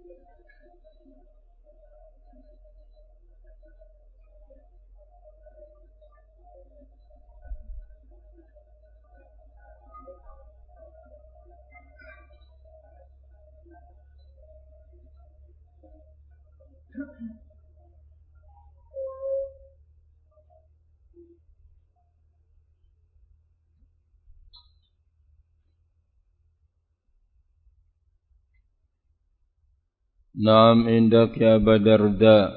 Naam indak ya Aba Darda.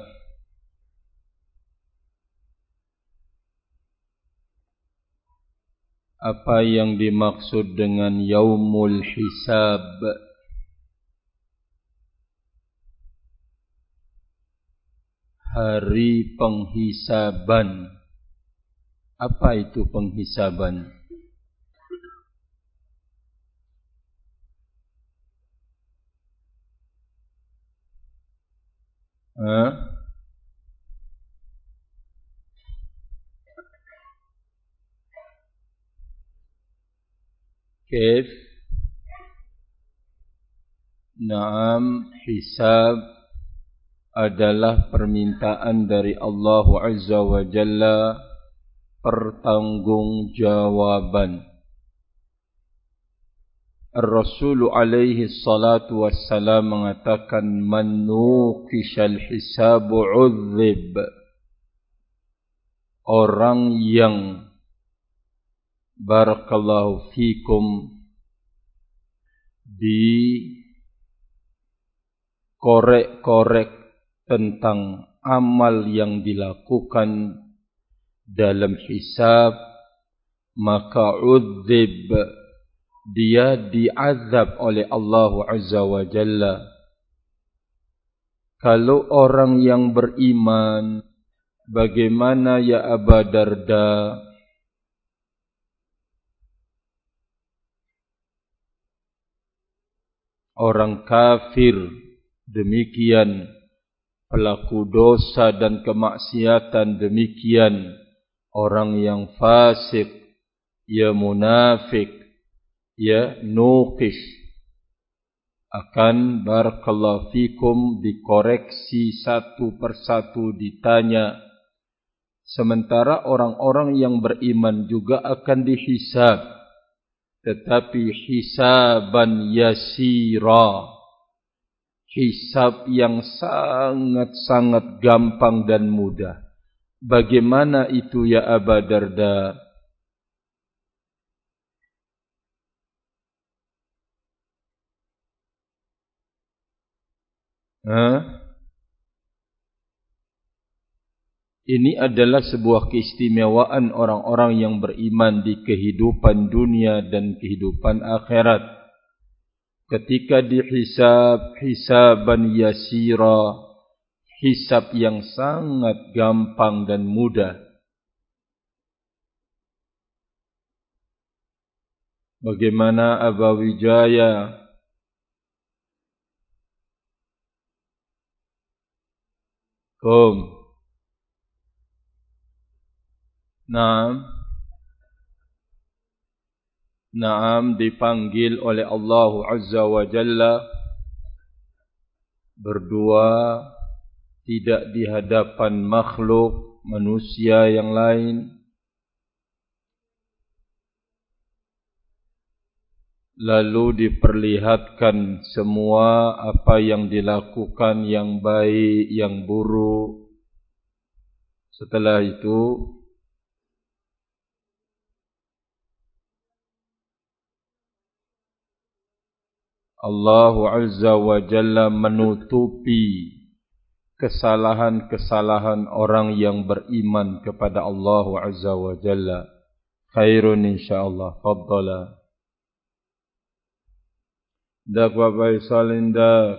Apa yang dimaksud dengan yaumul hisab? Hari penghisaban. Apa itu penghisaban? Kif? Naam, hisab adalah permintaan dari Allah Azza wa Jalla, pertanggungjawaban. Rasul alaihi salatu wassalam mengatakan man nuqishal hisabu udzib. Orang yang barakallahu fikum dikorek-korek tentang amal yang dilakukan dalam hisab, maka udzib, dia diazab oleh Allah Azza wa Jalla. Kalau orang yang beriman, bagaimana ya Aba Darda? Orang kafir demikian, pelaku dosa dan kemaksiatan demikian, orang yang fasik, ya munafik, ya nuqis, akan barakallahu fikum dikoreksi satu persatu, ditanya. Sementara orang-orang yang beriman juga akan dihisab, tetapi hisaban yasira, hisab yang sangat-sangat gampang dan mudah. Bagaimana itu ya Aba Darda? Ini adalah sebuah keistimewaan orang-orang yang beriman di kehidupan dunia dan kehidupan akhirat. Ketika dihisab, hisaban yasira, hisab yang sangat gampang dan mudah. Bagaimana Aba Wijaya? Naam, dipanggil oleh Allah Azza wa Jalla berdua, tidak di hadapan makhluk manusia yang lain. Lalu diperlihatkan semua apa yang dilakukan, yang baik, yang buruk. Setelah itu Allah Azza wa Jalla menutupi kesalahan-kesalahan orang yang beriman kepada Allah Azza wa Jalla. Khairun insyaallah. Fadhala. Dak Bapak Salinda,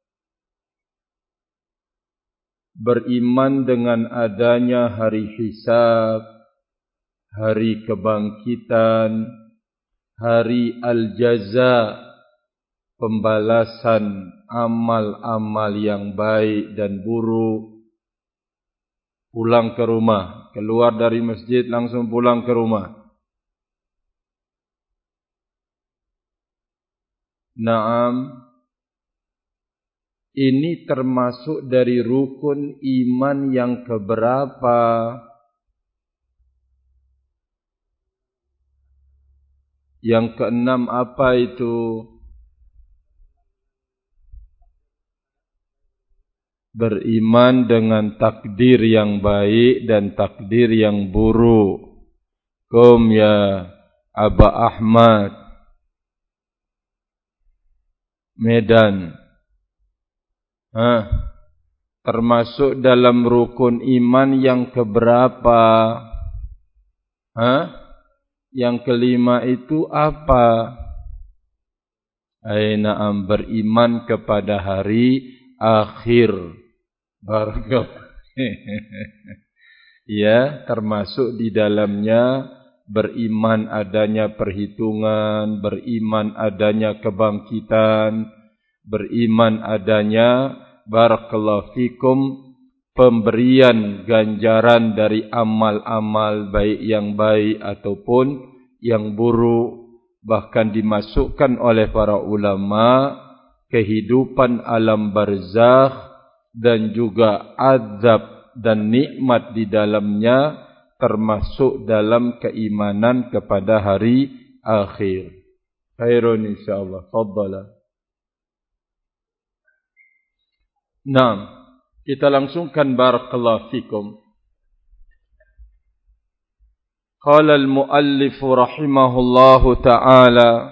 beriman dengan adanya hari hisab, hari kebangkitan, hari al-jaza, pembalasan amal-amal yang baik dan buruk. Pulang ke rumah, keluar dari masjid langsung pulang ke rumah. Naam, ini termasuk dari rukun iman yang keberapa? Yang keenam apa itu? Beriman dengan takdir yang baik dan takdir yang buruk. Kum ya Aba Ahmad Medan. Termasuk dalam rukun iman yang keberapa? Yang kelima itu apa? Na'am, beriman kepada hari akhir. Barakallahu. Ya, termasuk di dalamnya beriman adanya perhitungan, beriman adanya kebangkitan, beriman adanya barakallahu fikum pemberian ganjaran dari amal-amal baik yang baik ataupun yang buruk. Bahkan dimasukkan oleh para ulama kehidupan alam barzakh dan juga azab dan nikmat di dalamnya termasuk dalam keimanan kepada hari akhir. Khairun insyaallah. Faddalah. Naam, kita langsungkan barakallahu fikum. Qala al-muallif rahimahullahu ta'ala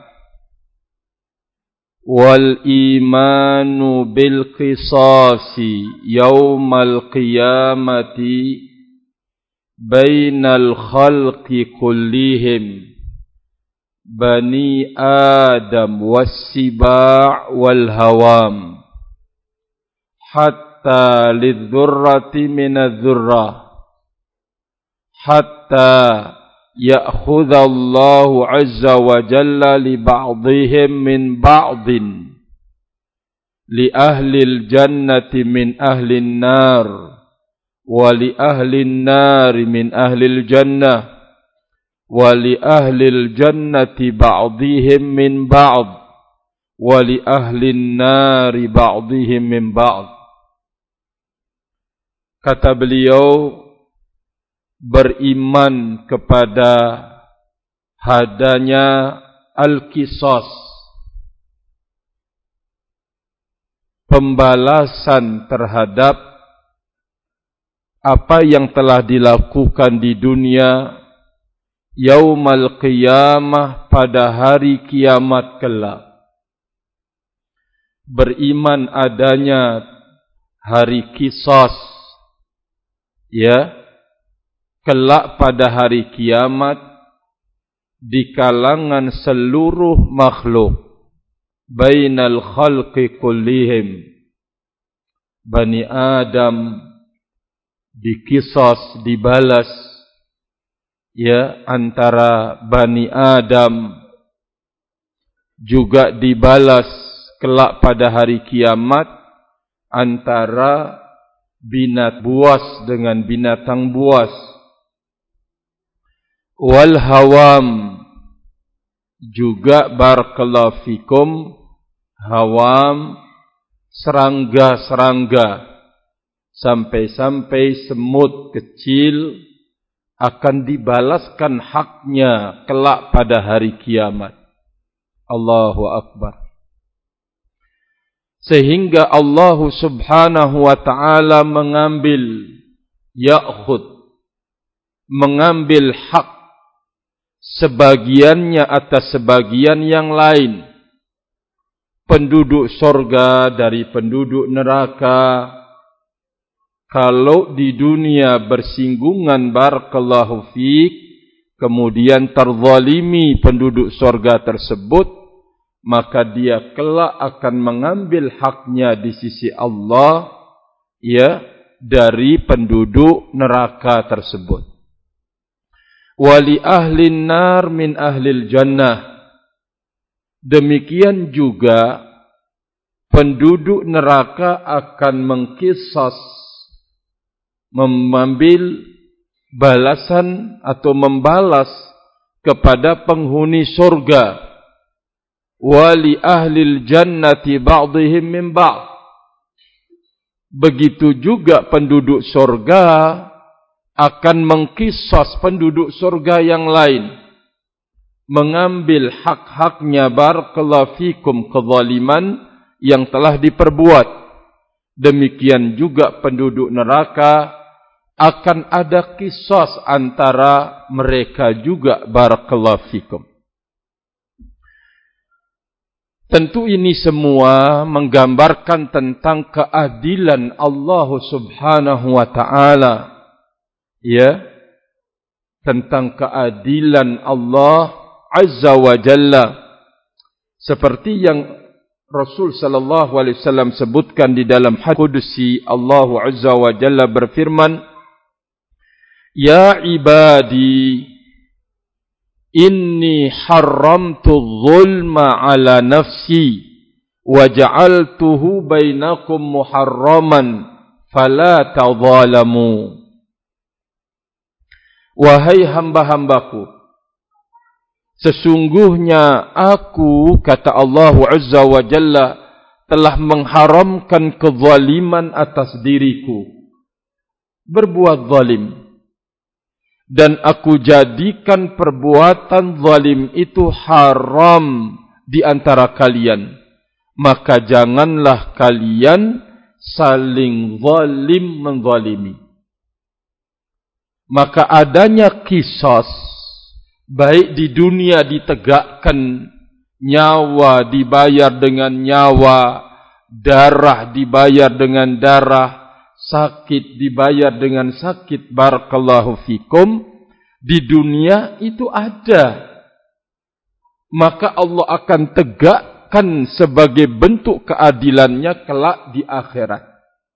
wal imanu bil qisasi yaumal qiyamati bainal khalqi kullihim bani adam was-siba' wal hawam hatta lidh-dhurrati minadh-dhurrah hatta ya'khudha Allahu 'azza wa jalla li ba'dihim min ba'din li ahli al-jannati min ahli an-nar wa li ahli an-nar min ahli al-jannah wa li ahli al-jannati ba'dihim min ba'd wa li ahli an-nar ba'dihim min ba'd. Kata beliau, beriman kepada hadanya al-qisas, pembalasan terhadap apa yang telah dilakukan di dunia yaumal qiyamah, pada hari kiamat kelak. Beriman adanya hari qisas, ya, kelak pada hari kiamat di kalangan seluruh makhluk, bainal khalqi kullihim, Bani Adam dikisas, dibalas, ya, antara Bani Adam juga dibalas kelak pada hari kiamat antara binatang buas dengan binatang buas. Wal hawam, juga barakallahu fikum, hawam, serangga-serangga, sampai-sampai semut kecil akan dibalaskan haknya kelak pada hari kiamat. Allahu Akbar. Sehingga Allah subhanahu wa ta'ala mengambil hak sebagiannya atas sebagian yang lain. Penduduk surga dari penduduk neraka, kalau di dunia bersinggungan barakallahu fiik, kemudian terzalimi penduduk surga tersebut, maka dia kelak akan mengambil haknya di sisi Allah, ya, dari penduduk neraka tersebut. Wali ahli nar min ahli jannah. Demikian juga penduduk neraka akan mengkisas, mengambil balasan atau membalas kepada penghuni surga. Wali ahli jannati ba'dihim min ba'd. begitu juga penduduk surga akan mengkisos penduduk surga yang lain, mengambil hak-haknya barakallahu fikum kezaliman yang telah diperbuat. Demikian juga penduduk neraka akan ada kisos antara mereka juga barakallahu fikum. Tentu ini semua menggambarkan tentang keadilan Allah Subhanahu wa taala. Ya, tentang keadilan Allah Azza wa Jalla. Seperti yang Rasul sallallahu alaihi wasallam sebutkan di dalam hadis qudsi, Allah Azza wa Jalla berfirman, "Ya ibadi, inni haramtu zulma ala nafsi wa ja'altuhu bainakum muharraman fala tadzalamu." Wahai hamba-hambaku, sesungguhnya aku, kata Allah Azza wa Jalla, telah mengharamkan kezaliman atas diriku, berbuat zalim. Dan aku jadikan perbuatan zalim itu haram di antara kalian. Maka janganlah kalian saling zalim menzalimi. Maka adanya kisos, baik di dunia ditegakkan, nyawa dibayar dengan nyawa, darah dibayar dengan darah, sakit dibayar dengan sakit, barakallahu fikum, di dunia itu ada. Maka Allah akan tegakkan sebagai bentuk keadilannya kelak di akhirat.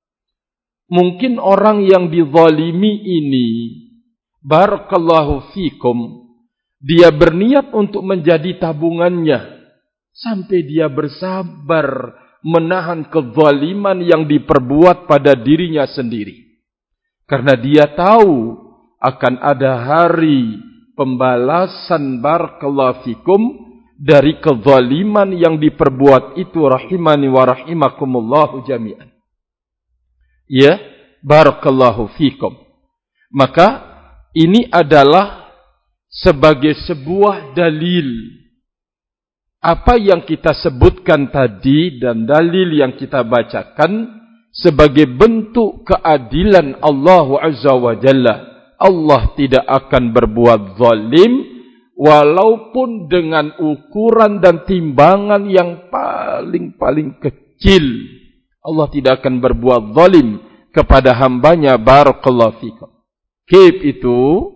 Mungkin orang yang dizalimi ini, barakallahu fikum, dia berniat untuk menjadi tabungannya sampai dia bersabar menahan kezaliman yang diperbuat pada dirinya sendiri. Karena dia tahu akan ada hari pembalasan, barakallahu fikum, dari kezaliman yang diperbuat itu, rahimani wa rahimakumullahu jami'an. Ya, barakallahu fikum. Maka ini adalah sebagai sebuah dalil apa yang kita sebutkan tadi dan dalil yang kita bacakan sebagai bentuk keadilan Allah Azza wa Jalla. Allah tidak akan berbuat zalim walaupun dengan ukuran dan timbangan yang paling kecil. Allah tidak akan berbuat zalim kepada hambanya, barakallahu fikum. Kif itu,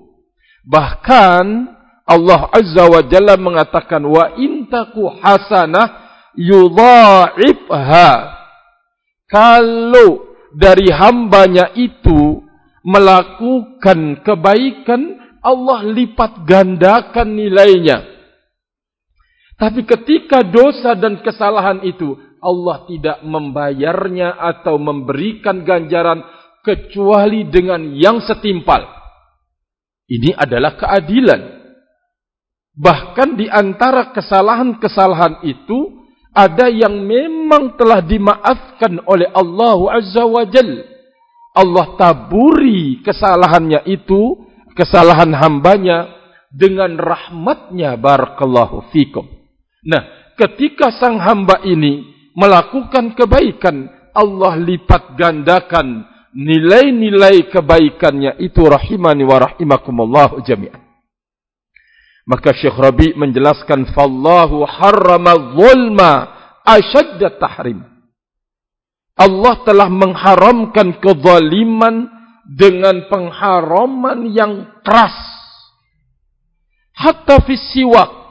bahkan Allah Azza wa Jalla mengatakan, wa intaku hasanah yudha'ibha. Kalau dari hambanya itu melakukan kebaikan, Allah lipat gandakan nilainya. Tapi ketika dosa dan kesalahan itu, Allah tidak membayarnya atau memberikan ganjaran kecuali dengan yang setimpal. Ini adalah keadilan. Bahkan di antara kesalahan-kesalahan itu, ada yang memang telah dimaafkan oleh Allah Azza wa Jalla. Allah taburi kesalahannya itu, kesalahan hambanya, dengan rahmatnya, barakallahu fikum. Nah, ketika sang hamba ini melakukan kebaikan, Allah lipat gandakan nilai-nilai kebaikannya itu, rahimani wa rahimakumullah jami'an. Maka Syekh Rabi menjelaskan, fallahu harrama zulma asyadda tahrim. Allah telah mengharamkan kezaliman dengan pengharaman yang keras. Hatta fi siwak.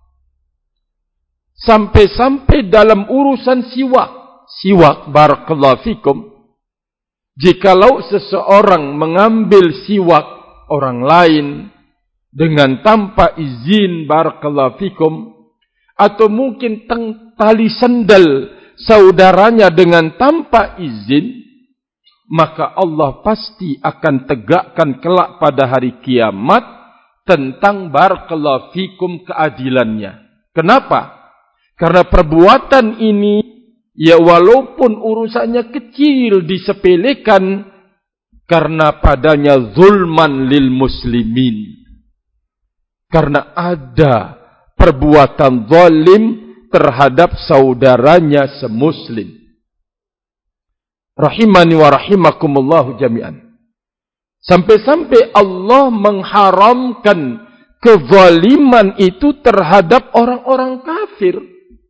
Sampai-sampai dalam urusan siwak. Siwak, barakallahu fikum. Jikalau seseorang mengambil siwak orang lain dengan tanpa izin, barakallahu fikum, atau mungkin tali sandal saudaranya dengan tanpa izin, maka Allah pasti akan tegakkan kelak pada hari kiamat tentang, barakallahu fikum, keadilannya. Kenapa? Karena perbuatan ini Ya walaupun urusannya kecil disepelekan karena padanya zulman lil muslimin. Karena ada perbuatan zalim terhadap saudaranya semuslim. Rahimani wa rahimakumullahu jami'an. Sampai-sampai Allah mengharamkan kezaliman itu terhadap orang-orang kafir.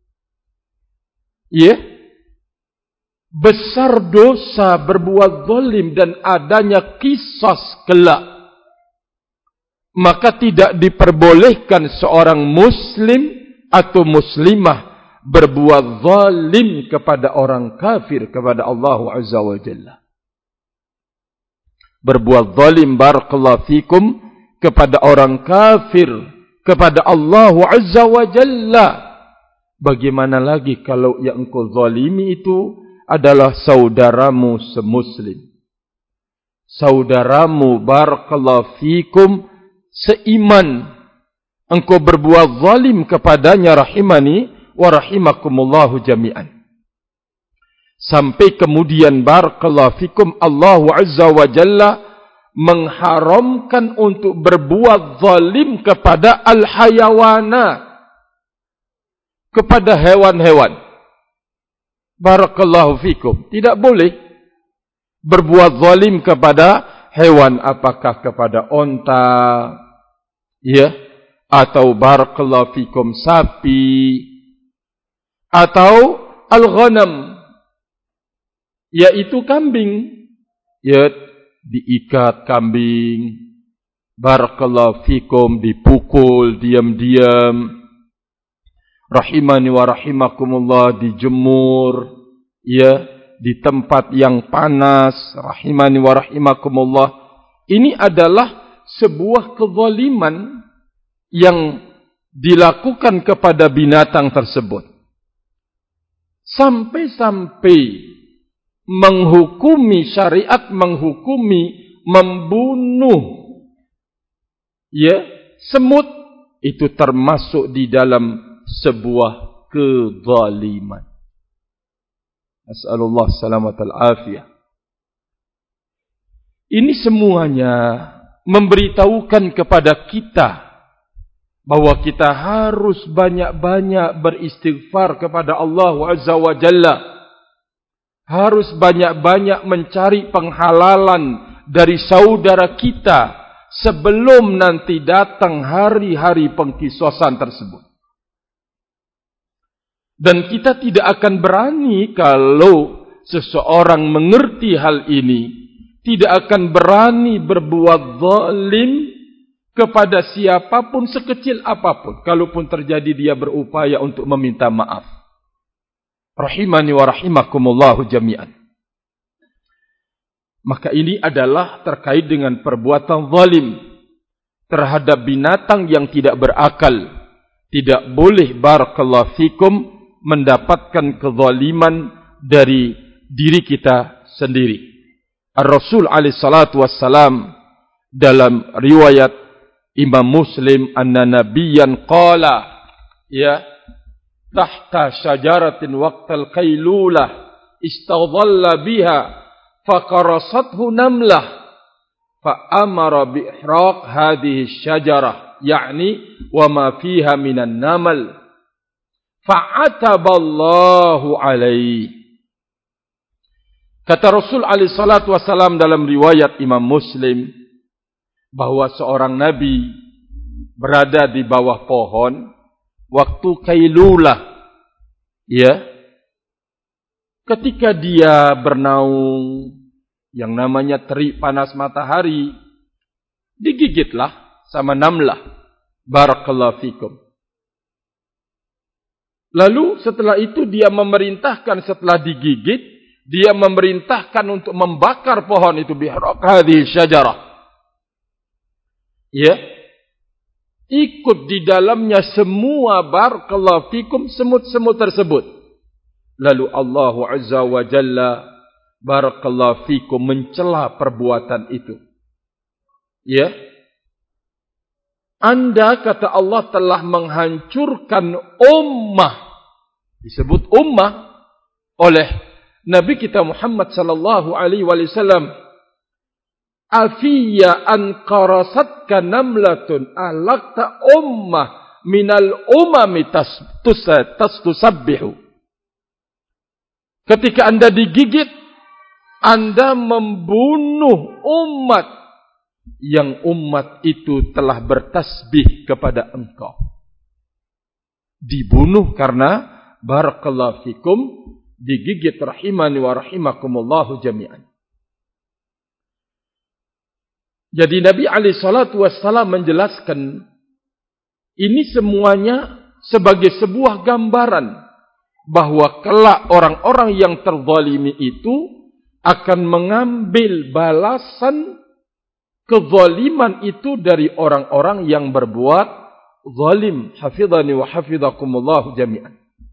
Ya. Besar dosa berbuat zalim dan adanya qisas kelak. Maka tidak diperbolehkan seorang muslim atau muslimah berbuat zalim kepada orang kafir, kepada Allah Azza wa Jalla. Berbuat zalim barakallahu fikum kepada orang kafir, kepada Allah Azza wa Jalla. Bagaimana lagi kalau yang engkau zalimi itu adalah saudaramu semuslim. Saudaramu barakallahu fikum seiman. Engkau berbuat zalim kepadanya rahimani wa rahimakumullahu jami'an. Sampai kemudian barakallahu fikum Allah Azza wa Jalla mengharamkan untuk berbuat zalim kepada al-hayawana, kepada hewan-hewan. Barakallahu fikum. Tidak boleh berbuat zalim kepada hewan, apakah kepada onta, ya, atau barakallahu fikum sapi, atau al-ghanam, yaitu kambing. Ya, diikat kambing, barakallahu fikum, dipukul diam-diam, rahimani wa rahimakumullah, dijemur, ya, di tempat yang panas, rahimani wa rahimakumullah. Ini adalah sebuah kezaliman yang dilakukan kepada binatang tersebut. Sampai-sampai menghukumi, syariat menghukumi membunuh, ya, semut, itu termasuk di dalam sebuah kezaliman. As'alullah salamat al-afiyah. Ini semuanya memberitahukan kepada kita bahwa kita harus banyak-banyak beristighfar kepada Allah Azza wa Jalla. Harus banyak-banyak mencari penghalalan dari saudara kita sebelum nanti datang hari-hari pengkisosan tersebut. Dan kita tidak akan berani kalau seseorang mengerti hal ini, tidak akan berani berbuat zalim kepada siapapun sekecil apapun, kalaupun terjadi dia berupaya untuk meminta maaf. Rahimani wa rahimakumullahu jami'an. Maka ini adalah terkait dengan perbuatan zalim terhadap binatang yang tidak berakal. Tidak boleh barakallahu fikum mendapatkan kezaliman dari diri kita sendiri. Ar-Rasul alaihi salatu wassalam dalam riwayat Imam Muslim anna nabiyyan qala, ya, tahta syajaratin waqtal qaylulah istadhalla biha faqarasathu namlah fa amara bi ihraq hadhihi syajarah, yakni wa ma fiha minan namal fa'ataballahu alaihi. Kata Rasul alaihi salatu wasalam dalam riwayat Imam Muslim bahwa seorang nabi berada di bawah pohon waktu kailulah, ya, ketika dia bernaung, yang namanya terik panas matahari, digigitlah sama namlah, barakallahu fikum. Lalu setelah itu dia memerintahkan, setelah digigit, dia memerintahkan untuk membakar pohon itu, bihraq hadhihi syajarah, ya, ikut di dalamnya semua barakallahu fikum semut-semut tersebut. Lalu Allah Azza wa Jalla barakallahu fikum mencela perbuatan itu. Ya. Anda, kata Allah, telah menghancurkan ummah. Disebut ummah. oleh Nabi kita Muhammad sallallahu alaihi wasallam, afiya an qarasatka namlatun alaqta ummah minal umami tastusabbihu. Ketika Anda digigit, Anda membunuh umat yang umat itu telah bertasbih kepada engkau. Dibunuh karena barakallahu fikum, digigit rahimani wa rahimakumullahu jami'an. Jadi Nabi alaihi salatu wassalam menjelaskan ini semuanya sebagai sebuah gambaran bahwa kelak orang-orang yang terzalimi itu akan mengambil balasan kezaliman itu dari orang-orang yang berbuat zalim. Hafidhani wa hafidhakumullahu jami'an.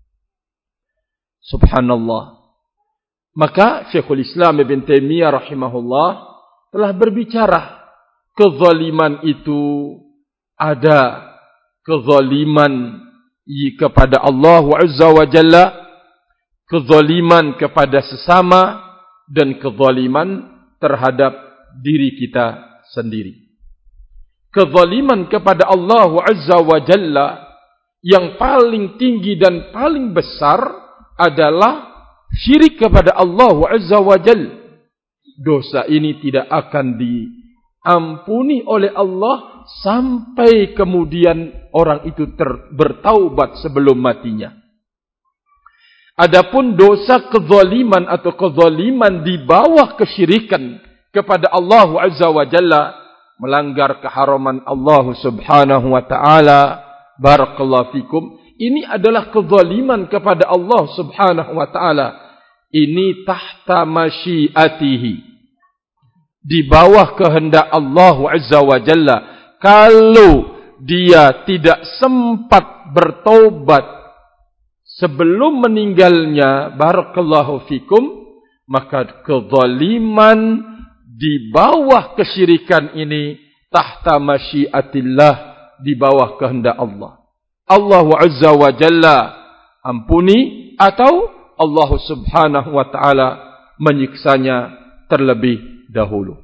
Subhanallah. Maka Syekhul Islam Ibn Taimiyah rahimahullah telah berbicara, kezaliman itu ada kezaliman kepada Allah Azza wa Jalla, kezaliman kepada sesama, dan kezaliman terhadap diri kita sendiri. Kezaliman kepada Allah Azza wa Jalla yang paling tinggi dan paling besar adalah syirik kepada Allah Azza wa Jalla. Dosa ini tidak akan diampuni oleh Allah sampai kemudian orang itu bertaubat sebelum matinya. Adapun dosa kezaliman atau kezaliman di bawah kesyirikan kepada Allah Azza wa Jalla, melanggar keharaman Allah Subhanahu wa taala, barakallahu fikum, ini adalah kezaliman kepada Allah Subhanahu wa taala. Ini tahta masyiatihi, di bawah kehendak Allah Azza wa Jalla. Kalau dia tidak sempat bertaubat sebelum meninggalnya, barakallahu fikum, maka kezaliman di bawah kesyirikan ini tahta masyiatillah, di bawah kehendak Allah. Allah Azza wa Jalla ampuni atau Allah Subhanahu wa taala menyiksanya terlebih dahulu.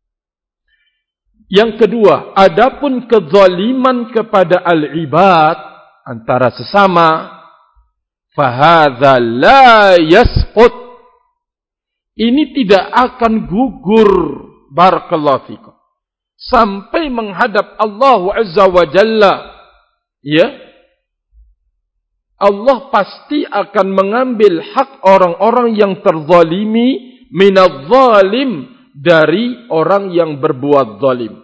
Yang kedua, adapun kezaliman kepada al-ibad antara sesama, fahadza la yasqut, ini tidak akan gugur, barakallahu fikum, sampai menghadap Allah Azza wa Jalla. Ya, Allah pasti akan mengambil hak orang-orang yang terzalimi minadh zalim, dari orang yang berbuat zalim.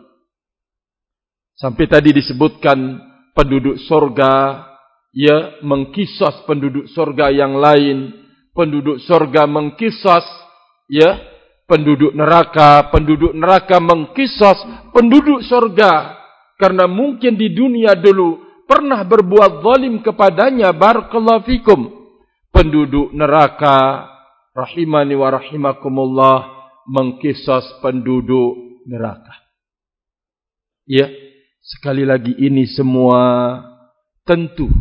Sampai tadi disebutkan penduduk surga ya mengkisos penduduk surga yang lain, penduduk surga mengkisos ya penduduk neraka mengkisos penduduk surga, karena mungkin di dunia dulu pernah berbuat zalim kepadanya, barakallahu fikum. Penduduk neraka rahimani wa rahimakumullah mengkisos penduduk neraka. Ya, sekali lagi ini semua tentu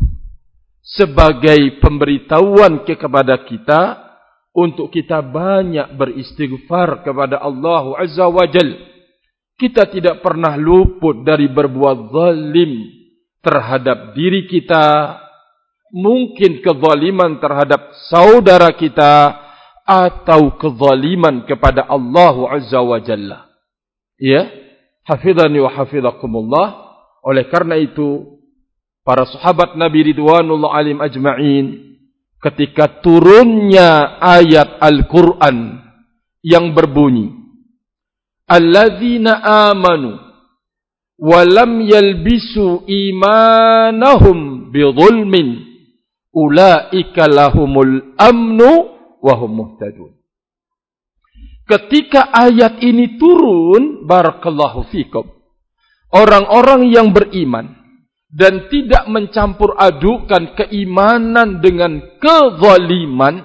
sebagai pemberitahuan kepada kita untuk kita banyak beristighfar kepada Allah Azza wa Jalla. Kita tidak pernah luput dari berbuat zalim terhadap diri kita, mungkin kezaliman terhadap saudara kita, atau kezaliman kepada Allah Azza wa Jalla. Ya, hafidhani wa hafidhakumullah. Oleh karena itu, para sahabat Nabi ridwanullah alaihim ajma'in, ketika turunnya ayat Al-Quran yang berbunyi, alladzina amanu walam yalbisu imanahum bidzulmin ulaika lahumul amnu wa hum muhtadun. Ketika ayat ini turun, barakallahu fikum, orang-orang yang beriman dan tidak mencampur adukan keimanan dengan kezaliman,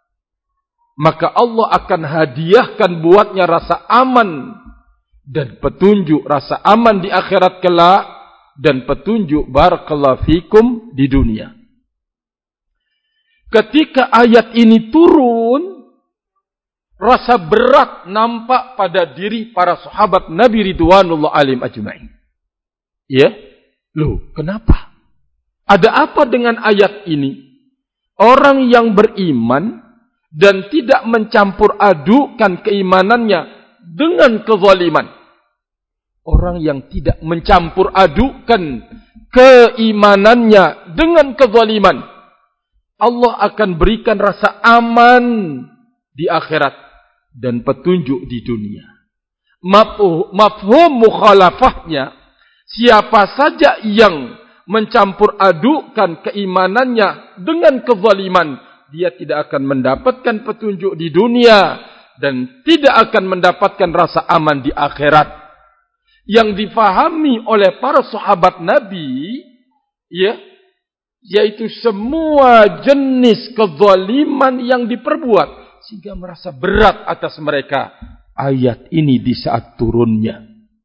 maka Allah akan hadiahkan buatnya rasa aman dan petunjuk, rasa aman di akhirat kelak, dan petunjuk barakallahu fikum di dunia. ketika ayat ini turun, rasa berat nampak pada diri para sahabat Nabi ridwanullah alaihim ajma'in. Ya? Loh, kenapa? Ada apa dengan ayat ini? Orang yang beriman dan tidak mencampur adukan keimanannya dengan kezaliman. Orang yang tidak mencampur adukan keimanannya dengan kezaliman, Allah akan berikan rasa aman di akhirat dan petunjuk di dunia. Mafhum mukhalafahnya, siapa saja yang mencampur adukan keimanannya dengan kezaliman, dia tidak akan mendapatkan petunjuk di dunia dan tidak akan mendapatkan rasa aman di akhirat. Yang difahami oleh para sahabat Nabi, ya, yaitu semua jenis kezaliman yang diperbuat, sehingga merasa berat atas mereka ayat ini di saat turunnya.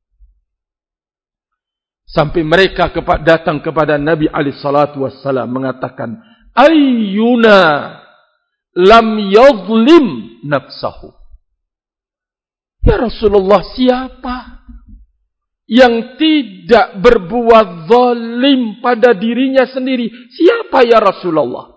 Sampai mereka datang kepada Nabi SAW mengatakan, ayyuna lam yadhlim nafsahu. Ya Rasulullah, siapa yang tidak berbuat zalim pada dirinya sendiri? Siapa ya Rasulullah?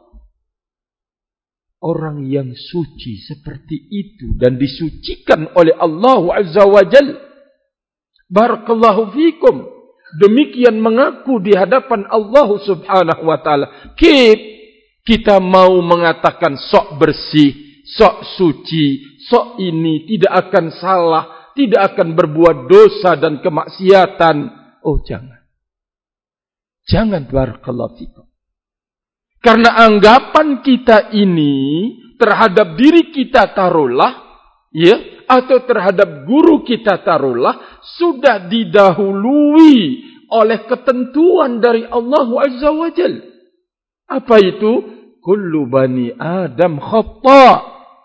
Orang yang suci seperti itu dan disucikan oleh Allah Azza wa Jalla. Barakallahu fikum. Demikian mengaku di hadapan Allah Subhanahu wa taala. Kita mau mengatakan sok bersih, sok suci, sok ini tidak akan salah, tidak akan berbuat dosa dan kemaksiatan. Oh, jangan. Jangan, barakallahu fikum. Karena anggapan kita ini terhadap diri kita taruhlah, ya, atau terhadap guru kita taruhlah, sudah didahului oleh ketentuan dari Allah Azza wa Jalla. Apa itu? Kullu bani Adam khata'.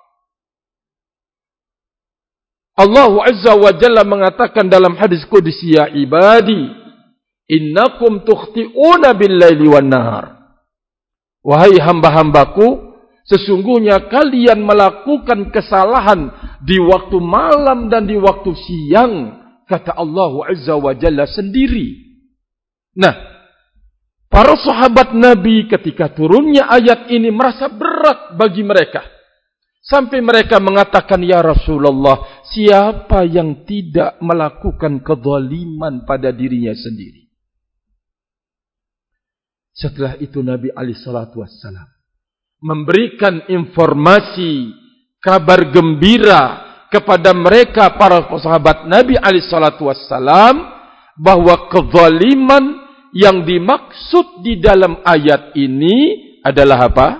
Allah Azza wa Jalla mengatakan dalam hadis qudsi, ya ibadi, innakum tukhti'una bil-laili wan-nahar. Wahai hamba-hambaku, sesungguhnya kalian melakukan kesalahan di waktu malam dan di waktu siang, kata Allah Azza wa Jalla sendiri. Nah, para sahabat Nabi ketika turunnya ayat ini merasa berat bagi mereka. Sampai mereka mengatakan, ya Rasulullah, siapa yang tidak melakukan kezaliman pada dirinya sendiri? Setelah itu Nabi SAW memberikan informasi, kabar gembira kepada mereka para sahabat Nabi SAW bahwa kezaliman yang dimaksud di dalam ayat ini adalah apa?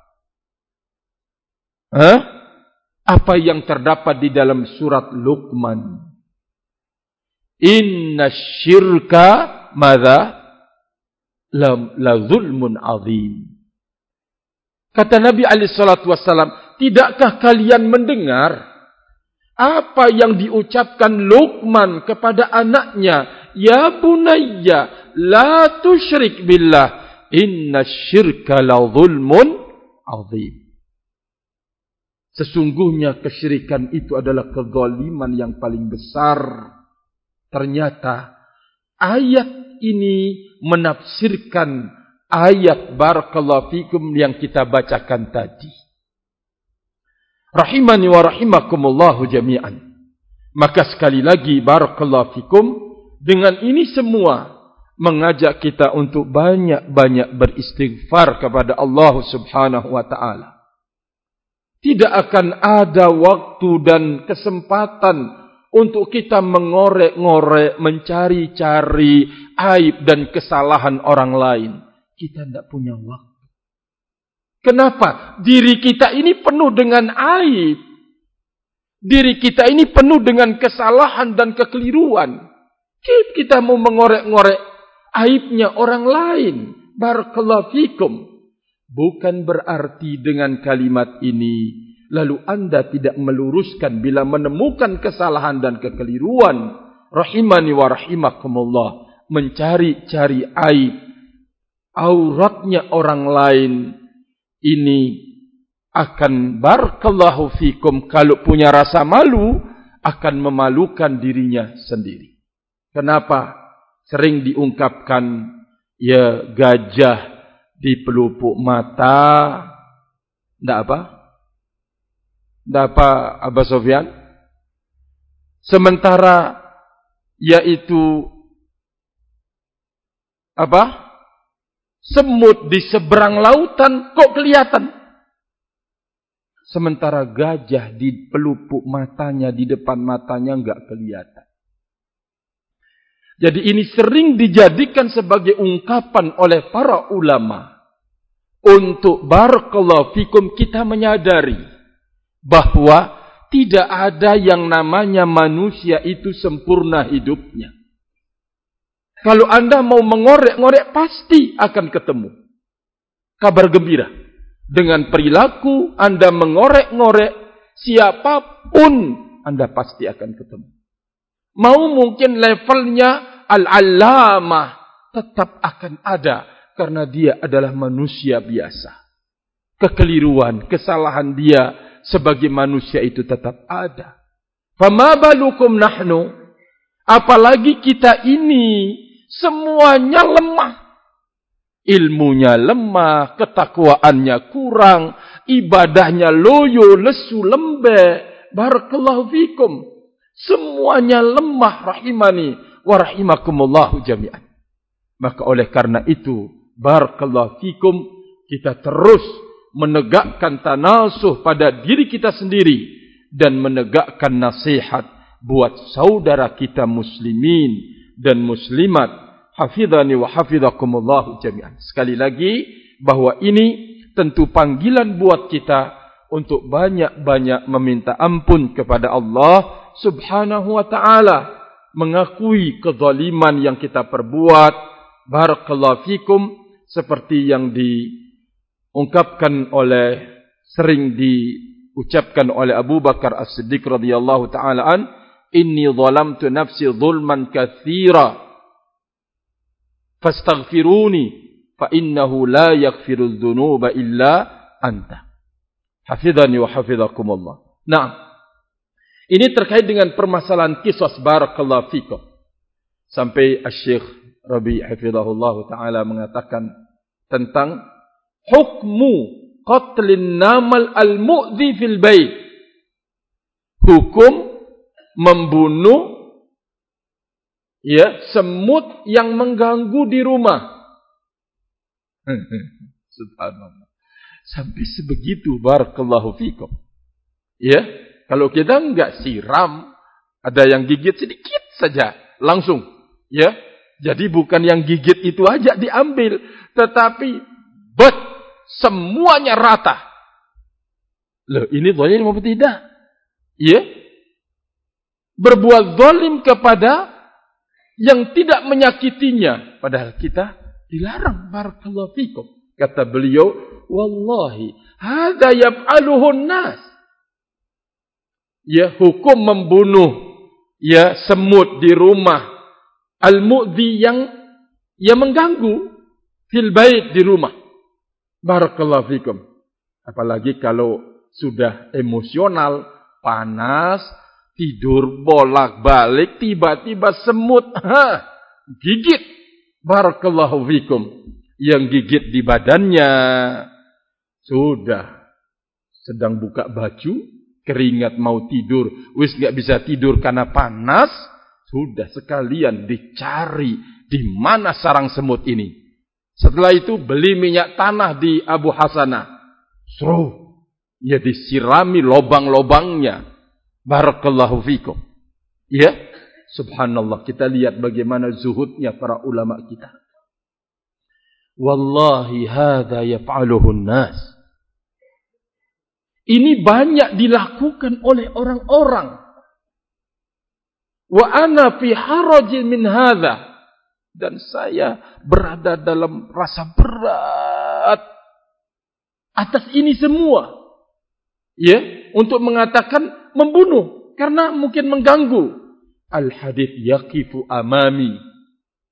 Apa yang terdapat di dalam surat Luqman. Inna syirka madza la zulmun azim. Kata Nabi SAW, tidakkah kalian mendengar apa yang diucapkan Luqman kepada anaknya? Ya bunayya, la tusyrik billah, inna syirka la zulmun azim. Sesungguhnya kesyirikan itu adalah kezaliman yang paling besar. Ternyata ayat ini menafsirkan ayat barakallahu fikum yang kita bacakan tadi. Rahimani wa rahimakumullahu jami'an. Maka sekali lagi barakallahu fikum, dengan ini semua mengajak kita untuk banyak-banyak beristighfar kepada Allah Subhanahu wa taala. Tidak akan ada waktu dan kesempatan untuk kita mengorek-ngorek, mencari-cari aib dan kesalahan orang lain. Kita tidak punya waktu. Kenapa? Diri kita ini penuh dengan aib. Diri kita ini penuh dengan kesalahan dan kekeliruan. Kita mau mengorek-ngorek aibnya orang lain. Barakallahu fikum. Bukan berarti dengan kalimat ini lalu anda tidak meluruskan bila menemukan kesalahan dan kekeliruan. Rahimani wa rahimakumullah. Mencari-cari aib auratnya orang lain ini akan barakallahu fikum kalau punya rasa malu akan memalukan dirinya sendiri. Kenapa? Sering diungkapkan ya gajah di pelupuk mata. Ndak apa? Ndak apa Abah Sofyan? Sementara yaitu apa? Semut di seberang lautan kok kelihatan. Sementara gajah di pelupuk matanya, di depan matanya enggak kelihatan. Jadi ini sering dijadikan sebagai ungkapan oleh para ulama. Untuk barakallahu fikum kita menyadari bahwa tidak ada yang namanya manusia itu sempurna hidupnya. Kalau anda mau mengorek-ngorek pasti akan ketemu kabar gembira. Dengan perilaku anda mengorek-ngorek siapapun anda pasti akan ketemu. Mau mungkin levelnya al-allamah tetap akan ada karena dia adalah manusia biasa. Kekeliruan, kesalahan dia sebagai manusia itu tetap ada. Fama balukum nahnu, apalagi kita ini semuanya lemah. Ilmunya lemah, ketakwaannya kurang, ibadahnya loyo, lesu, lembek. Barakallahu fikum. Semuanya lemah rahimani wa rahimakumullahu jami'an. Maka oleh karena itu, barakallahu fikum, kita terus menegakkan tanasuh pada diri kita sendiri dan menegakkan nasihat buat saudara kita muslimin dan muslimat. Hafidhani wa hafidhakumullahu jami'an. Sekali lagi, bahwa ini tentu panggilan buat kita untuk banyak-banyak meminta ampun kepada Allah subhanahu wa ta'ala. Mengakui kezaliman yang kita perbuat. Barakallahu fikum. Seperti yang diungkapkan oleh, sering diucapkan oleh Abu Bakar As-Siddiq radhiyallahu ta'ala an. Inni zalamtu nafsi zulman katsira. Fastaghfiruni fa innahu la yaghfirudz dzunuba illa anta. Hafidhani wa hafidhakumullah. Nah, ini terkait dengan permasalahan qisas barakallahu fikum. Sampai Asy-Syaikh Rabi hafizahullah taala mengatakan tentang hukmu qatlin namal al-mu'dhi fil bait. Hukum membunuh semut yang mengganggu di rumah. Subhanallah. Sampai sebegitu barakallahu fikum. Ya, kalau kita enggak siram, ada yang gigit sedikit saja, langsung. Ya, jadi bukan yang gigit itu aja diambil, tetapi semuanya rata. Loh, ini zalim apa tidak? Ya. Berbuat zalim kepada yang tidak menyakitinya, padahal kita dilarang. Barakallahu fikum. Kata beliau, wallahi hadza yaf'aluhu an-nas. Ya, hukum membunuh semut di rumah, al-mu'dhi yang mengganggu fil bait, di rumah. Barakallahu fikum. Apalagi kalau sudah emosional, panas, tidur bolak-balik, tiba-tiba semut gigit. Barakallahu fikum. Yang gigit di badannya. Sudah sedang buka baju, keringat mau tidur, wis enggak bisa tidur karena panas, sudah sekalian dicari di mana sarang semut ini. Setelah itu beli minyak tanah di Abu Hasanah. Suruh ya disirami lobang-lobangnya. Barakallahu fikum. Ya, subhanallah, kita lihat bagaimana zuhudnya para ulama kita. Wallahi hadza yaf'aluhu an-nas. Ini banyak dilakukan oleh orang-orang. Wa ana fi harajin min hadza. Dan saya berada dalam rasa berat atas ini semua. Ya, untuk mengatakan membunuh karena mungkin mengganggu. Al-hadits yaqifu amami.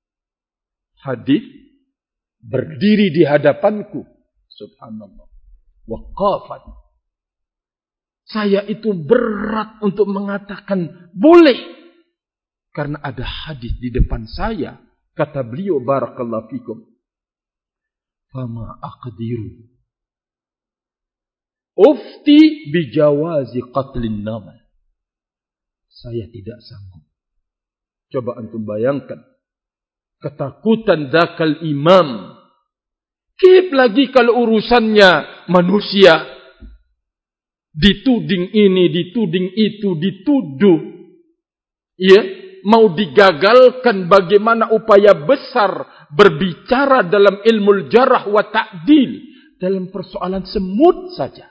Hadits berdiri di hadapanku. Subhanallah. waqafan. Saya itu berat untuk mengatakan boleh. Karena ada hadis di depan saya. Kata beliau, barakallahu fikum. Fama aqdiru. Ufti bijawazi qatlin namal. Saya tidak sanggup. Coba antum bayangkan. Ketakutan zakal imam. Kip lagi kalau urusannya manusia. Dituding ini, dituding itu, dituduh. Ya, mau digagalkan bagaimana upaya besar berbicara dalam ilmu jarah wa ta'dil. Dalam persoalan semut saja.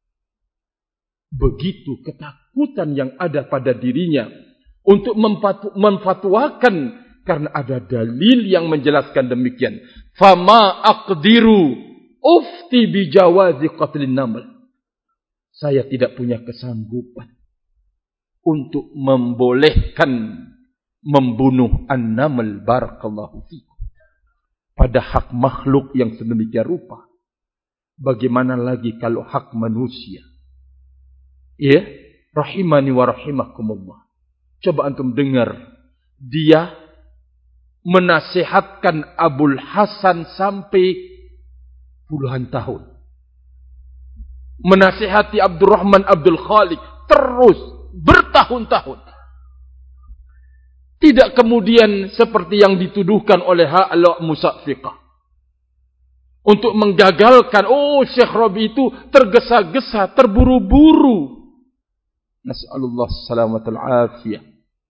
Begitu ketakutan yang ada pada dirinya. Untuk memfatwakan. Karena ada dalil yang menjelaskan demikian. Fama aqdiru ufti bijawazi qatlin namal. Saya tidak punya kesanggupan. Untuk membolehkan. Membunuh an-namal barakallahu fikum. Pada hak makhluk yang sedemikian rupa. Bagaimana lagi kalau hak manusia. Ya, rahimani wa rahimakumullah. Coba antum dengar. Dia menasihatkan Abul Hasan sampai puluhan tahun. Menasihati Abdurrahman Abdul Khaliq terus bertahun-tahun. Tidak kemudian seperti yang dituduhkan oleh Ha'la' Musafiqah. Untuk menggagalkan, Syekh Rabi itu tergesa-gesa, terburu-buru. Nas'alullah salamatul afiyah.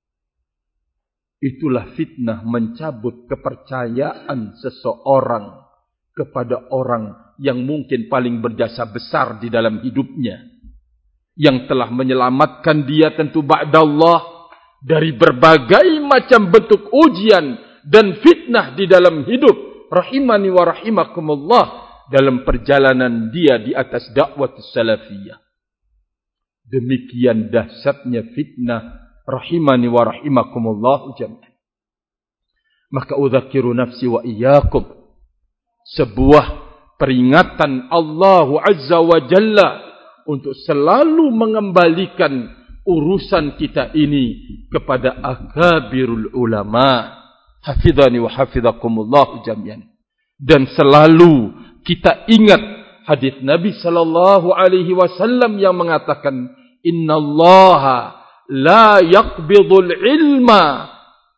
Itulah fitnah mencabut kepercayaan seseorang kepada orang yang mungkin paling berjasa besar di dalam hidupnya. Yang telah menyelamatkan dia tentu ba'dallah dari berbagai macam bentuk ujian dan fitnah di dalam hidup. Rahimani wa rahimakumullah dalam perjalanan dia di atas dakwah salafiyah. Demikian dahsyatnya fitnah. Rahimani wa rahimakumullah jami'an. Maka udzakiru nafsi wa iyyakum. Sebuah peringatan Allah Azza wa Jalla untuk selalu mengembalikan urusan kita ini kepada akabirul ulama. Hafidhani wa hafidhakumullah jami'an. Dan selalu kita ingat hadis Nabi sallallahu alaihi wasallam yang mengatakan innallaha la yaqbidul ilma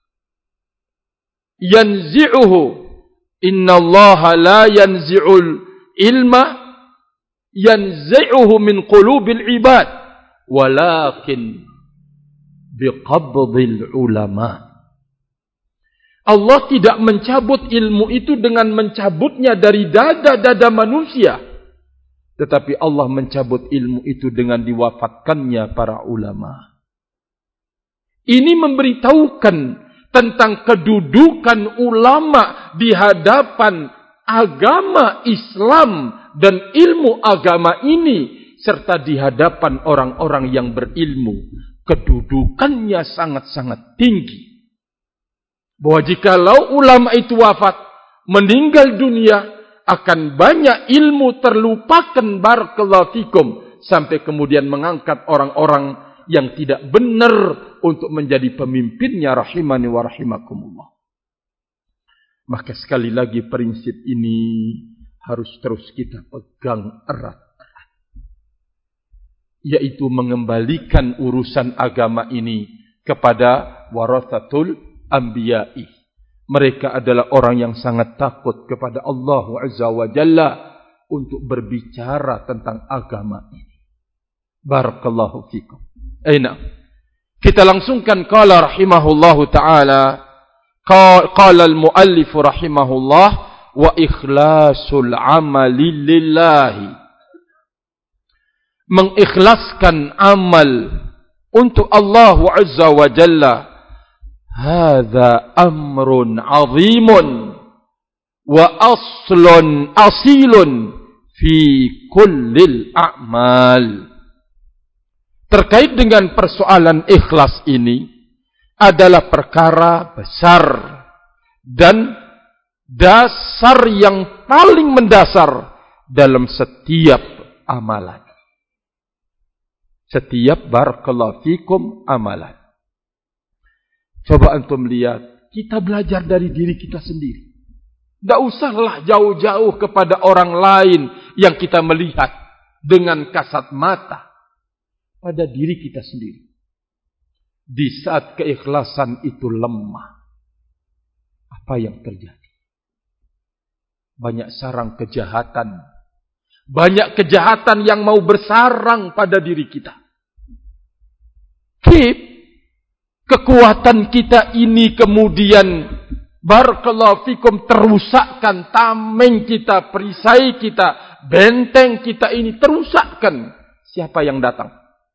yanzi'uhu. Innallaha la yanzi'ul ilma yanzi'uhu min qulubil ibad walakin biqabdil ulama. Allah tidak mencabut ilmu itu dengan mencabutnya dari dada-dada manusia. Tetapi Allah mencabut ilmu itu dengan diwafatkannya para ulama. Ini memberitahukan tentang kedudukan ulama di hadapan agama Islam dan ilmu agama ini. Serta di hadapan orang-orang yang berilmu. Kedudukannya sangat-sangat tinggi. Bahwa jikalau ulama itu wafat, meninggal dunia, akan banyak ilmu terlupakan barakallahu fikum. Sampai kemudian mengangkat orang-orang yang tidak benar untuk menjadi pemimpinnya rahimani wa rahimakumullah. Maka sekali lagi prinsip ini harus terus kita pegang erat-erat. Yaitu mengembalikan urusan agama ini kepada warathatul anbiya'i. Mereka adalah orang yang sangat takut kepada Allah Azza wa Jalla untuk berbicara tentang agama ini. Barakallahu fikum. Aina. Kita langsungkan qala rahimahullahu ta'ala. Qala al-muallif rahimahullah wa ikhlasul amali lillahi. Mengikhlaskan amal untuk Allah Azza wa Jalla. Hadza amrun 'azimun wa aslun asilun fi kullil a'mal. Terkait dengan persoalan ikhlas ini adalah perkara besar dan dasar yang paling mendasar dalam setiap amalan. Setiap barakallahu fikum amalan. Coba antum lihat, kita belajar dari diri kita sendiri. Tidak usahlah jauh-jauh kepada orang lain yang kita melihat dengan kasat mata. Pada diri kita sendiri. Di saat keikhlasan itu lemah, apa yang terjadi? Banyak sarang kejahatan. Banyak kejahatan yang mau bersarang pada diri kita. Kekuatan kita ini kemudian barakallahu fikum terusakkan. Tameng kita, perisai kita, benteng kita ini terusakkan. Siapa yang datang?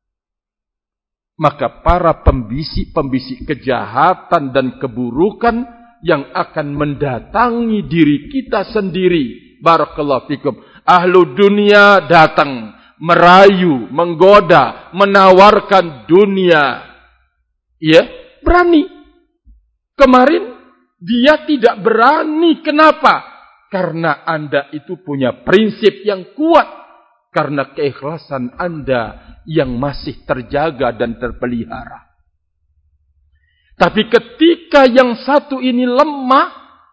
Maka para pembisik-pembisik kejahatan dan keburukan yang akan mendatangi diri kita sendiri. Barakallahu fikum. Ahlu dunia datang, merayu, menggoda, menawarkan dunia. Ya, berani. Kemarin dia tidak berani. Kenapa? Karena Anda itu punya prinsip yang kuat. Karena keikhlasan Anda yang masih terjaga dan terpelihara. Tapi ketika yang satu ini lemah,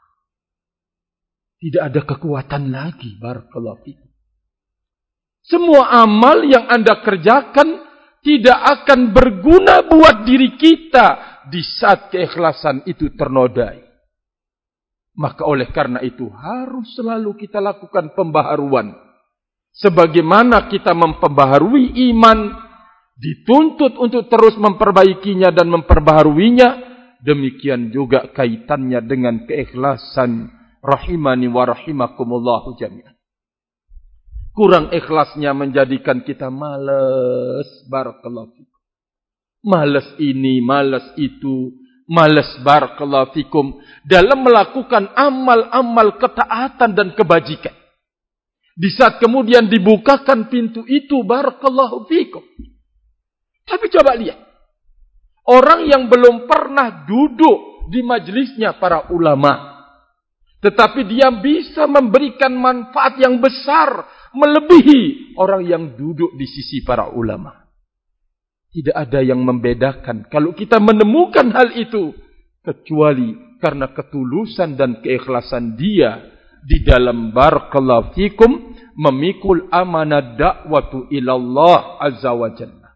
tidak ada kekuatan lagi. Barakallahu fikum. Semua amal yang Anda kerjakan tidak akan berguna buat diri kita di saat keikhlasan itu ternodai. Maka oleh karena itu harus selalu kita lakukan pembaharuan. Sebagaimana kita memperbaharui iman, dituntut untuk terus memperbaikinya dan memperbaharuinya, demikian juga kaitannya dengan keikhlasan. Rahimani wa rahimakumullahu jami'an. Kurang ikhlasnya menjadikan kita malas. Barakallahu fikum. Malas ini, malas itu, malas barakallahu fikum dalam melakukan amal-amal ketaatan dan kebajikan. Di saat kemudian dibukakan pintu itu, barakallahu fikum. Tapi coba lihat. Orang yang belum pernah duduk di majelisnya para ulama. Tetapi dia bisa memberikan manfaat yang besar. Melebihi orang yang duduk di sisi para ulama. Tidak ada yang membedakan. Kalau kita menemukan hal itu. Kecuali karena ketulusan dan keikhlasan dia. Di dalam barakallahu fikum. Memikul amanah da'watu ilallah azza wa jalla.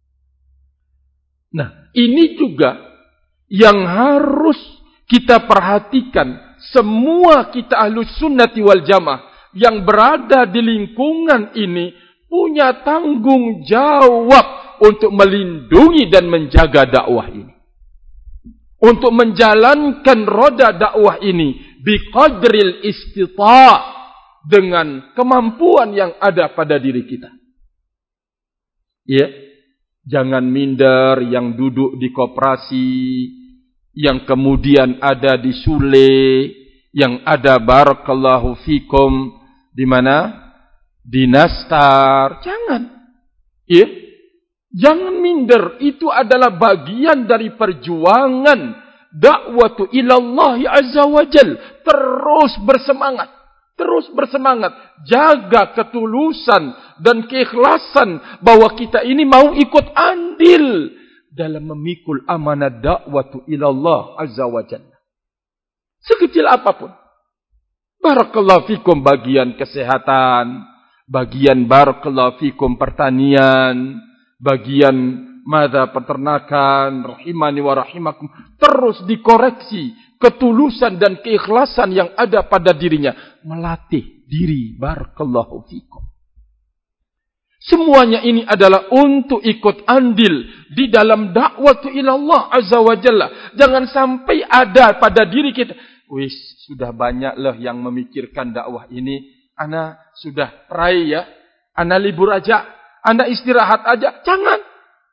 Nah, ini juga yang harus kita perhatikan. Semua kita ahlus sunnati wal jamaah yang berada di lingkungan ini punya tanggung jawab untuk melindungi dan menjaga dakwah ini. Untuk menjalankan roda dakwah ini biqadril istita' dengan kemampuan yang ada pada diri kita. Ya, jangan minder yang duduk di koperasi, yang kemudian ada di Sule, yang ada barakallahu fikum di mana? Di Nastar. Jangan. Ya. Jangan minder, itu adalah bagian dari perjuangan dakwatu ilallahi azza wajal. Terus bersemangat. Terus bersemangat. Jaga ketulusan dan keikhlasan bahwa kita ini mau ikut andil dalam memikul amanah dakwatu ilallah azza wa jalla. Sekecil apapun. Barakallahu fikum bagian kesehatan, bagian barakallahu fikum pertanian, bagian madza peternakan, rahimani wa rahimakum, terus dikoreksi ketulusan dan keikhlasan yang ada pada dirinya, melatih diri barakallahu fikum. Semuanya ini adalah untuk ikut andil di dalam dakwah ilallah azza wa jalla. Jangan sampai ada pada diri kita, wis sudah banyak lah yang memikirkan dakwah ini, ana sudah rai ya, ana libur aja, ana istirahat aja. Jangan.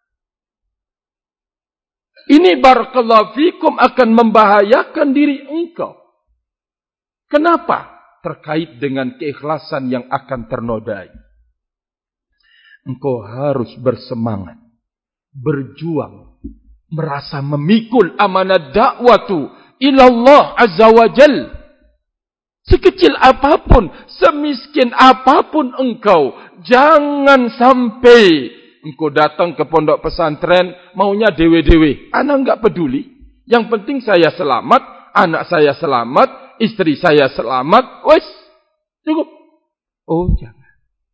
Ini barakallahu fikum akan membahayakan diri engkau. Kenapa? Terkait dengan keikhlasan yang akan ternodai. Engkau harus bersemangat, berjuang, merasa memikul amanah dakwatu ilallah azza wa jal. Sekecil apapun, semiskin apapun engkau, jangan sampai engkau datang ke pondok pesantren maunya dewe-dewe. Ana enggak peduli. Yang penting saya selamat, anak saya selamat, istri saya selamat. Wes, cukup. Oh, jangan.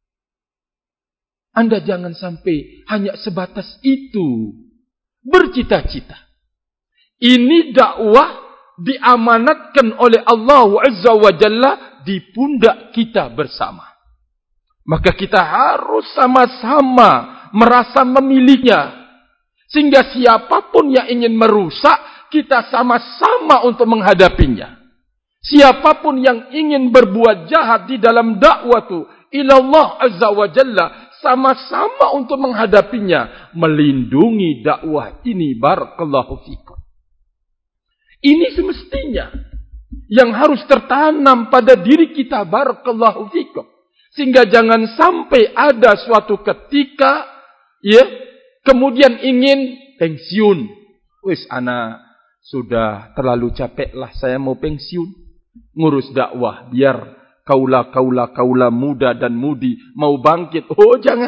Anda jangan sampai hanya sebatas itu. Bercita-cita. Ini dakwah diamanatkan oleh Allah Azza wa Jalla di pundak kita bersama. Maka kita harus sama-sama merasa memilihnya. Sehingga siapapun yang ingin merusak, kita sama-sama untuk menghadapinya. Siapapun yang ingin berbuat jahat di dalam dakwah itu ilallah Azza wa Jalla, sama-sama untuk menghadapinya. Melindungi dakwah ini. Barakallahu fikum. Ini semestinya yang harus tertanam pada diri kita. Barakallahu fikum. Sehingga jangan sampai ada suatu ketika kemudian ingin pensiun. Wis ana sudah terlalu capek lah, saya mau pensiun. Ngurus dakwah biar kaula muda dan mudi mau bangkit. Oh, jangan.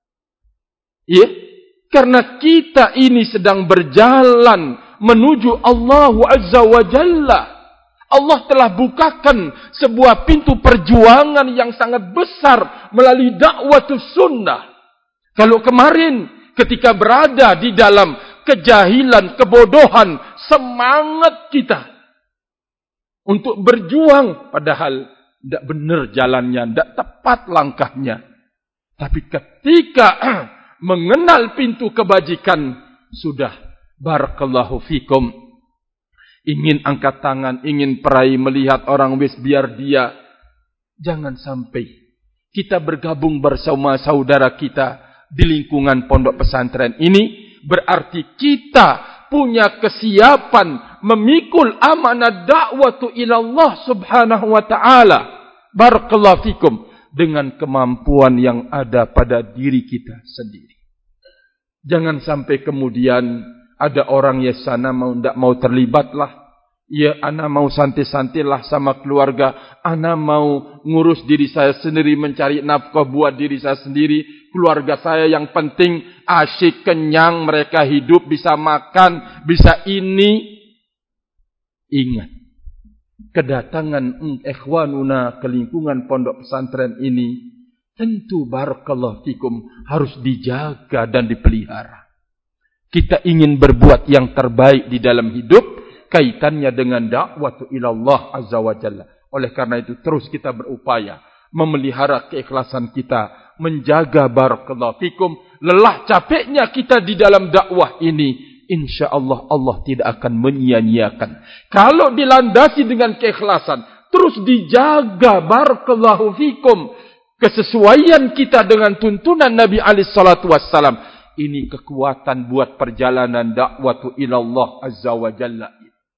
Karena kita ini sedang berjalan menuju Allah Azza wa Jalla. Allah telah bukakan sebuah pintu perjuangan yang sangat besar melalui dakwatus sunnah. Kalau kemarin ketika berada di dalam kejahilan, kebodohan, semangat kita untuk berjuang padahal tidak benar jalannya, tidak tepat langkahnya. Tapi ketika mengenal pintu kebajikan, sudah. Barakallahu fikum. Ingin angkat tangan, ingin peraih melihat orang wis biar dia. Jangan sampai kita bergabung bersama saudara kita di lingkungan pondok pesantren ini. Berarti kita punya kesiapan memikul amanah dakwah ilallah subhanahu wa ta'ala. Barakallahu fikum. Dengan kemampuan yang ada pada diri kita sendiri. Jangan sampai kemudian ada orang yang sana tidak mau terlibatlah. Ya, ana mau santai-santailah sama keluarga. Ana mau ngurus diri saya sendiri, mencari nafkah buat diri saya sendiri. Keluarga saya yang penting asyik, kenyang, mereka hidup, bisa makan, bisa ini. Ingat, kedatangan ikhwanuna ke lingkungan pondok pesantren ini tentu barakallahu fikum harus dijaga dan dipelihara. Kita ingin berbuat yang terbaik di dalam hidup, kaitannya dengan dakwah ilallah azza wa jalla. Oleh karena itu terus kita berupaya memelihara keikhlasan kita, menjaga barakallahu fikum lelah capeknya kita di dalam dakwah ini. InsyaAllah Allah tidak akan menyia-nyiakan. Kalau dilandasi dengan keikhlasan, terus dijaga barakallahu fikum kesesuaian kita dengan tuntunan Nabi alaihi salatu wassalam. Ini kekuatan buat perjalanan dakwah ilallah azza wa jalla.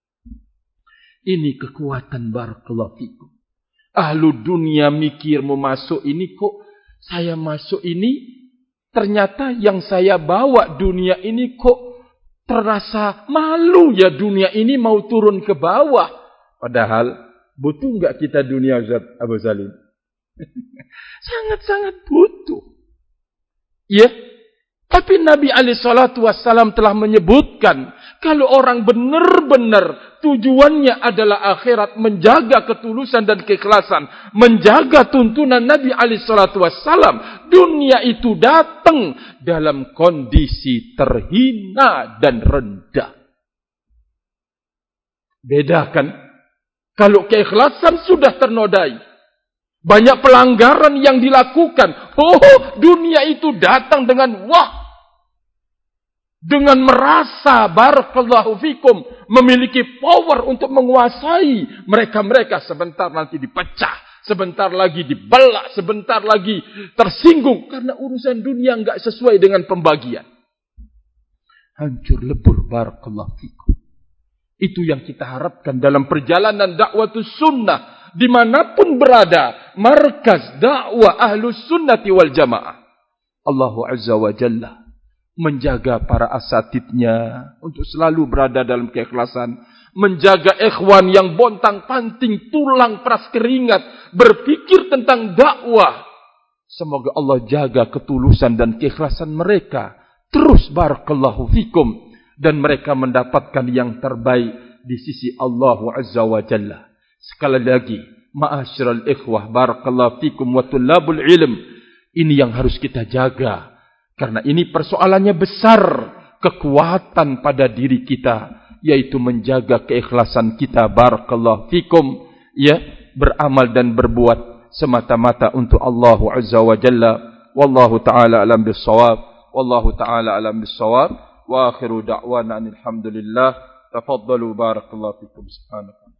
Ini kekuatan barakallahu fikum. Ahlu dunia mikir mau masuk ini, kok saya masuk ini, ternyata yang saya bawa dunia ini kok terasa malu ya, dunia ini mau turun ke bawah. Padahal butuh enggak kita dunia, Ustaz Abu Salim? Sangat-sangat butuh. Ya. Tapi Nabi SAW telah menyebutkan, kalau orang benar-benar tujuannya adalah akhirat, menjaga ketulusan dan keikhlasan, menjaga tuntunan Nabi SAW, dunia itu datang dalam kondisi terhina dan rendah. Bedakan, kalau keikhlasan sudah ternodai, banyak pelanggaran yang dilakukan. Dunia itu datang dengan dengan merasa barakallahu fikum memiliki power untuk menguasai mereka-mereka. Sebentar nanti dipecah, sebentar lagi dibelak, sebentar lagi tersinggung karena urusan dunia enggak sesuai dengan pembagian. Hancur lebur barakallahu fikum. Itu yang kita harapkan dalam perjalanan dakwatus sunnah. Dimanapun berada, markaz dakwah ahlus sunnati wal jamaah. Allah Azza wa Jalla menjaga para asatidnya untuk selalu berada dalam keikhlasan, menjaga ikhwan yang bontang-panting, tulang peras keringat, berpikir tentang dakwah. Semoga Allah jaga ketulusan dan keikhlasan mereka. Terus barakallahu fikum. Dan mereka mendapatkan yang terbaik di sisi Allah Azza wa Jalla. Sekali lagi, ma'asyiral ikhwah, barakallahu fikum wa tullabul ilm. Ini yang harus kita jaga. Karena ini persoalannya besar. Kekuatan pada diri kita. Yaitu menjaga keikhlasan kita. Barakallahu fikum. Ya, beramal dan berbuat semata-mata untuk Allah Azza wa Jalla. Wallahu ta'ala alam bissawab. Wallahu ta'ala alam bissawab. Wa akhiru da'wana alhamdulillah. Tafaddalu barakallahu fikum. Subhanakallah.